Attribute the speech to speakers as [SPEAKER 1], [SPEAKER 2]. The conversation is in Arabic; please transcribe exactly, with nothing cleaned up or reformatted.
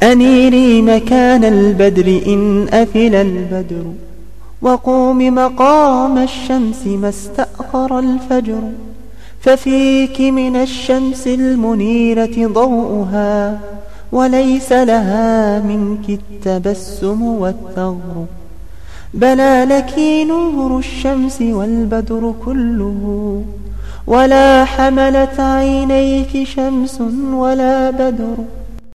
[SPEAKER 1] أنيري مكان البدر إن أفل البدر، وقومي مقام الشمس ما استأخر الفجر، ففيك من الشمس المنيرة ضوءها، وليس لها منك التبسم والثغر. بلى لك نور الشمس والبدر كله، ولا حملت عينيك شمس ولا بدر.